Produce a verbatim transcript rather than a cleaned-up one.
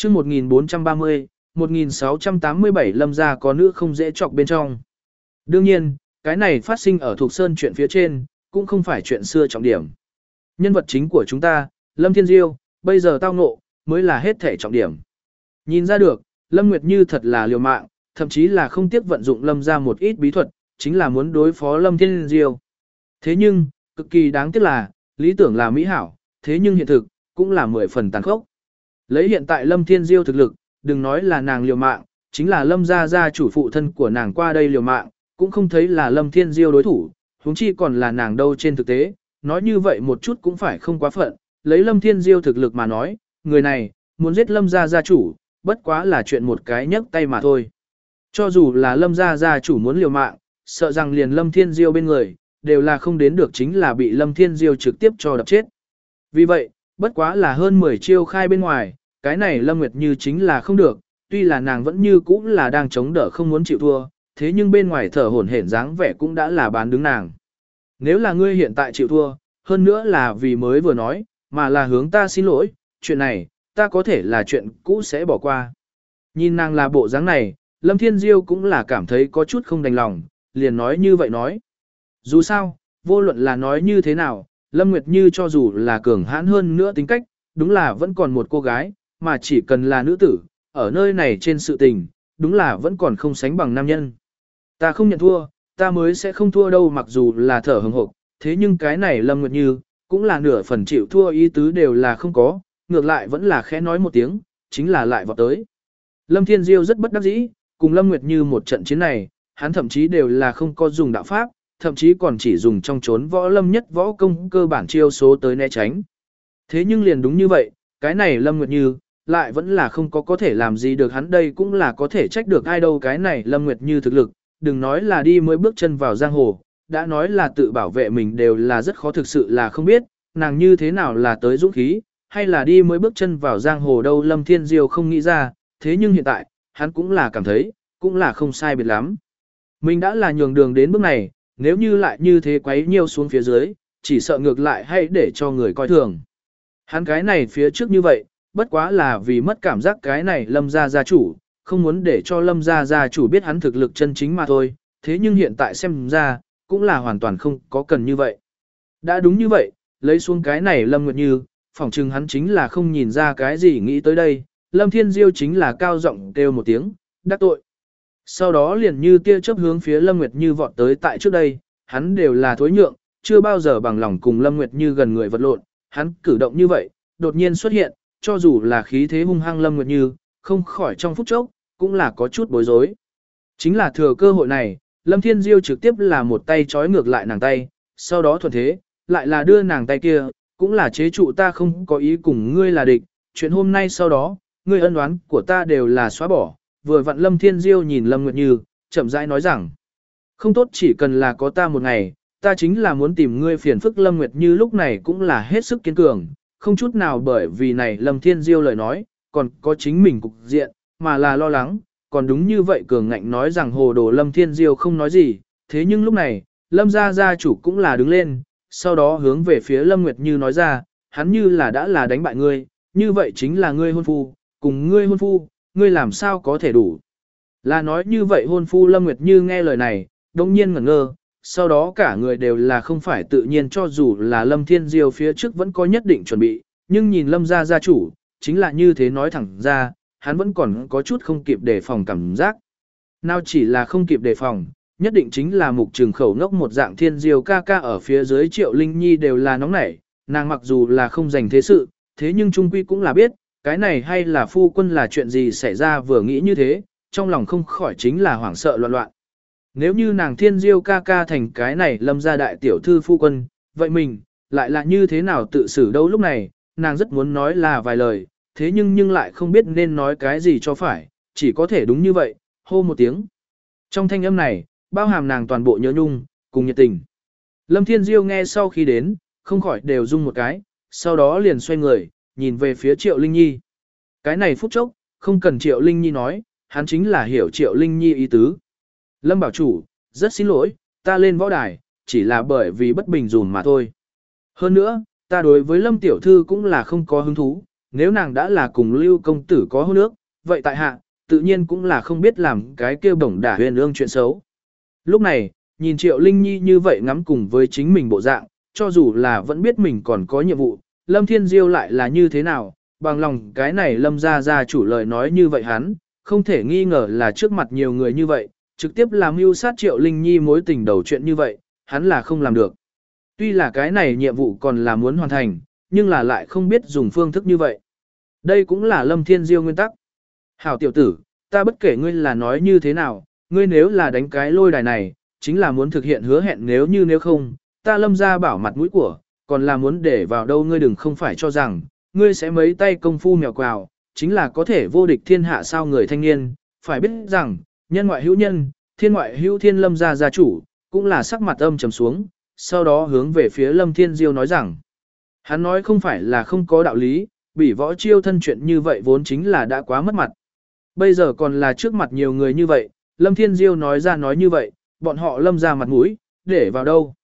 chương một nghìn bốn trăm ba mươi, một nghìn sáu trăm tám mươi bảy Lâm gia có nữ không dễ chọc bên trong. Đương nhiên, cái này phát sinh ở Thục Sơn chuyện phía trên, cũng không phải chuyện xưa trọng điểm. Nhân vật chính của chúng ta, Lâm Thiên Diêu, bây giờ tao ngộ, mới là hết thể trọng điểm. Nhìn ra được, Lâm Nguyệt Như thật là liều mạng, thậm chí là không tiếc vận dụng Lâm ra một ít bí thuật, chính là muốn đối phó Lâm Thiên Diêu. Thế nhưng, cực kỳ đáng tiếc là, lý tưởng là mỹ hảo, thế nhưng hiện thực, cũng là mười phần tàn khốc. Lấy hiện tại Lâm Thiên Diêu thực lực, đừng nói là nàng liều mạng, chính là Lâm gia gia chủ phụ thân của nàng qua đây liều mạng, cũng không thấy là Lâm Thiên Diêu đối thủ, huống chi còn là nàng đâu trên thực tế, nói như vậy một chút cũng phải không quá phận, lấy Lâm Thiên Diêu thực lực mà nói, người này, muốn giết Lâm gia gia chủ, bất quá là chuyện một cái nhấc tay mà thôi. Cho dù là Lâm gia gia chủ muốn liều mạng, sợ rằng liền Lâm Thiên Diêu bên người, đều là không đến được chính là bị Lâm Thiên Diêu trực tiếp cho đập chết. Vì vậy, bất quá là hơn mười chiêu khai bên ngoài, cái này Lâm Nguyệt Như chính là không được, tuy là nàng vẫn như cũ là đang chống đỡ không muốn chịu thua, thế nhưng bên ngoài thở hổn hển dáng vẻ cũng đã là bán đứng nàng. Nếu là ngươi hiện tại chịu thua, hơn nữa là vì mới vừa nói, mà là hướng ta xin lỗi, chuyện này, ta có thể là chuyện cũ sẽ bỏ qua. Nhìn nàng là bộ dáng này, Lâm Thiên Diêu cũng là cảm thấy có chút không đành lòng, liền nói như vậy nói. Dù sao, vô luận là nói như thế nào, Lâm Nguyệt Như cho dù là cường hãn hơn nữa tính cách, đúng là vẫn còn một cô gái, mà chỉ cần là nữ tử, ở nơi này trên sự tình, đúng là vẫn còn không sánh bằng nam nhân. Ta không nhận thua, ta mới sẽ không thua đâu mặc dù là thở hừng hực, thế nhưng cái này Lâm Nguyệt Như, cũng là nửa phần chịu thua ý tứ đều là không có, ngược lại vẫn là khẽ nói một tiếng, chính là lại vọt tới. Lâm Thiên Diêu rất bất đắc dĩ, cùng Lâm Nguyệt Như một trận chiến này, hắn thậm chí đều là không có dùng đạo pháp, thậm chí còn chỉ dùng trong trốn võ lâm nhất võ công cơ bản chiêu số tới né tránh. Thế nhưng liền đúng như vậy, cái này Lâm Nguyệt Như, lại vẫn là không có có thể làm gì được hắn đây cũng là có thể trách được ai đâu cái này Lâm Nguyệt Như thực lực, đừng nói là đi mới bước chân vào giang hồ, đã nói là tự bảo vệ mình đều là rất khó thực sự là không biết, nàng như thế nào là tới dũng khí, hay là đi mới bước chân vào giang hồ đâu Lâm Thiên Diêu không nghĩ ra, thế nhưng hiện tại, hắn cũng là cảm thấy, cũng là không sai biệt lắm. Mình đã là nhường đường đến bước này, nếu như lại như thế quấy nhiều xuống phía dưới, chỉ sợ ngược lại hay để cho người coi thường. Hắn cái này phía trước như vậy, bất quá là vì mất cảm giác cái này Lâm gia gia chủ, không muốn để cho Lâm gia gia chủ biết hắn thực lực chân chính mà thôi, thế nhưng hiện tại xem ra, cũng là hoàn toàn không có cần như vậy. Đã đúng như vậy, lấy xuống cái này Lâm Nguyệt Như, phỏng chừng hắn chính là không nhìn ra cái gì nghĩ tới đây, Lâm Thiên Diêu chính là cao giọng kêu một tiếng, đắc tội. Sau đó liền như tia chớp hướng phía Lâm Nguyệt Như vọt tới tại trước đây, hắn đều là thối nhượng, chưa bao giờ bằng lòng cùng Lâm Nguyệt Như gần người vật lộn, hắn cử động như vậy, đột nhiên xuất hiện, cho dù là khí thế hung hăng Lâm Nguyệt Như, không khỏi trong phút chốc, cũng là có chút bối rối. Chính là thừa cơ hội này, Lâm Thiên Diêu trực tiếp là một tay trói ngược lại nàng tay, sau đó thuận thế, lại là đưa nàng tay kia, cũng là chế trụ ta không có ý cùng ngươi là địch, chuyện hôm nay sau đó, ngươi ân oán của ta đều là xóa bỏ, vừa vặn Lâm Thiên Diêu nhìn Lâm Nguyệt Như, chậm rãi nói rằng, không tốt chỉ cần là có ta một ngày, ta chính là muốn tìm ngươi phiền phức Lâm Nguyệt Như lúc này cũng là hết sức kiên cường, không chút nào bởi vì này Lâm Thiên Diêu lời nói, còn có chính mình cục diện, mà là lo lắng, còn đúng như vậy cường ngạnh nói rằng hồ đồ Lâm Thiên Diêu không nói gì, thế nhưng lúc này, Lâm gia gia chủ cũng là đứng lên, sau đó hướng về phía Lâm Nguyệt Như nói ra, hắn như là đã là đánh bại ngươi, như vậy chính là ngươi hôn phu, cùng ngươi hôn phu, ngươi làm sao có thể đủ. Là nói như vậy hôn phu Lâm Nguyệt Như nghe lời này, đông nhiên ngẩn ngơ, sau đó cả người đều là không phải tự nhiên cho dù là Lâm Thiên Diêu phía trước vẫn có nhất định chuẩn bị, nhưng nhìn Lâm gia gia chủ, chính là như thế nói thẳng ra, hắn vẫn còn có chút không kịp đề phòng cảm giác. Nào chỉ là không kịp đề phòng, nhất định chính là mục trường khẩu ngốc một dạng Thiên Diêu ca ca ở phía dưới Triệu Linh Nhi đều là nóng nảy, nàng mặc dù là không dành thế sự, thế nhưng trung quy cũng là biết, cái này hay là phu quân là chuyện gì xảy ra vừa nghĩ như thế, trong lòng không khỏi chính là hoảng sợ loạn loạn. Nếu như nàng Thiên Diêu ca ca thành cái này Lâm gia đại tiểu thư phu quân, vậy mình, lại là như thế nào tự xử đâu lúc này, nàng rất muốn nói là vài lời, thế nhưng nhưng lại không biết nên nói cái gì cho phải, chỉ có thể đúng như vậy, hô một tiếng. Trong thanh âm này, bao hàm nàng toàn bộ nhớ nhung, cùng nhiệt tình. Lâm Thiên Diêu nghe sau khi đến, không khỏi đều rung một cái, sau đó liền xoay người, nhìn về phía Triệu Linh Nhi. Cái này phút chốc, không cần Triệu Linh Nhi nói, hắn chính là hiểu Triệu Linh Nhi ý tứ. Lâm bảo chủ, rất xin lỗi, ta lên võ đài, chỉ là bởi vì bất bình dùn mà thôi. Hơn nữa, ta đối với Lâm tiểu thư cũng là không có hứng thú, nếu nàng đã là cùng Lưu công tử có hôn ước, vậy tại hạ, tự nhiên cũng là không biết làm cái kêu bổng đả huyền ương chuyện xấu. Lúc này, nhìn Triệu Linh Nhi như vậy ngắm cùng với chính mình bộ dạng, cho dù là vẫn biết mình còn có nhiệm vụ, Lâm Thiên Diêu lại là như thế nào, bằng lòng cái này Lâm gia gia chủ lời nói như vậy hắn, không thể nghi ngờ là trước mặt nhiều người như vậy, trực tiếp làm mưu sát Triệu Linh Nhi mối tình đầu chuyện như vậy, hắn là không làm được. Tuy là cái này nhiệm vụ còn là muốn hoàn thành, nhưng là lại không biết dùng phương thức như vậy. Đây cũng là Lâm Thiên Diêu nguyên tắc. Hảo tiểu tử, ta bất kể ngươi là nói như thế nào, ngươi nếu là đánh cái lôi đài này, chính là muốn thực hiện hứa hẹn nếu như nếu không, ta Lâm gia bảo mặt mũi của, còn là muốn để vào đâu ngươi đừng không phải cho rằng, ngươi sẽ mấy tay công phu mèo quào, chính là có thể vô địch thiên hạ sao người thanh niên, phải biết rằng, nhân ngoại hữu nhân, thiên ngoại hữu thiên Lâm gia gia chủ, cũng là sắc mặt âm trầm xuống, sau đó hướng về phía Lâm Thiên Diêu nói rằng, hắn nói không phải là không có đạo lý, bỉ võ chiêu thân chuyện như vậy vốn chính là đã quá mất mặt. Bây giờ còn là trước mặt nhiều người như vậy, Lâm Thiên Diêu nói ra nói như vậy, bọn họ Lâm ra mặt mũi, để vào đâu.